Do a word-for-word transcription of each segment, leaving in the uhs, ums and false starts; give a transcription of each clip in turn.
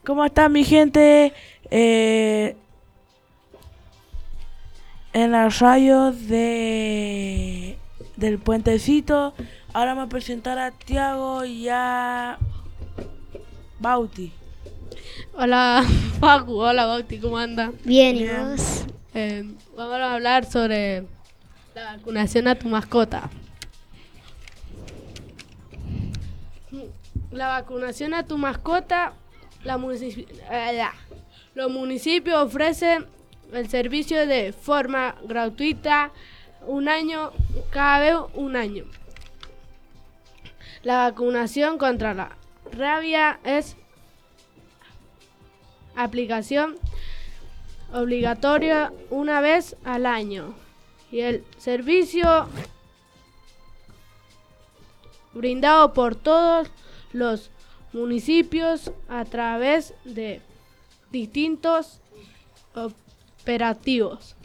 ¿Cómo está mi gente? Eh, en la radio de del Puentecito. Ahora me voy a presentar a Tiago y a Bauti. Hola Facu, hola Bauti, ¿cómo anda? Bien, ¿y Bien. vos? Eh, vamos a hablar sobre la vacunación a tu mascota. La vacunación a tu mascota, la municipi- eh, la- los municipios ofrecen el servicio de forma gratuita, un año, cada vez un año. La vacunación contra la rabia es aplicación obligatoria una vez al año y el servicio brindado por todos los municipios a través de distintos operativos.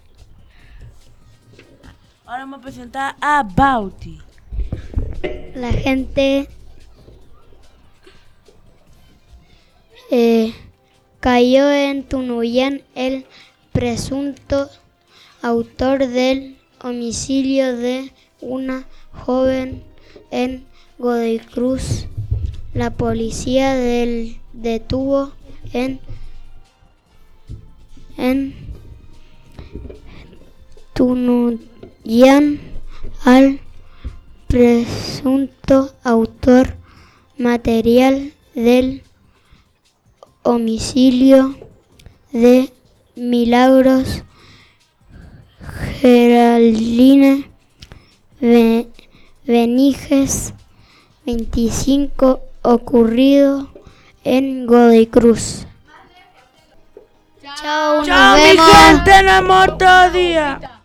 Ahora me voy a presentar a Bauti. La gente eh, cayó en Tunuyán el presunto autor del homicidio de una joven en Godoy Cruz. La policía del detuvo en, en Tunuyán al presunto autor material del homicidio de Milagros Geraldine Be- Benítez, veinticinco, ocurrido en Godoy Cruz. Chao, nos ¡Chao, mi vemos. gente! ¡Nos vemos todo día!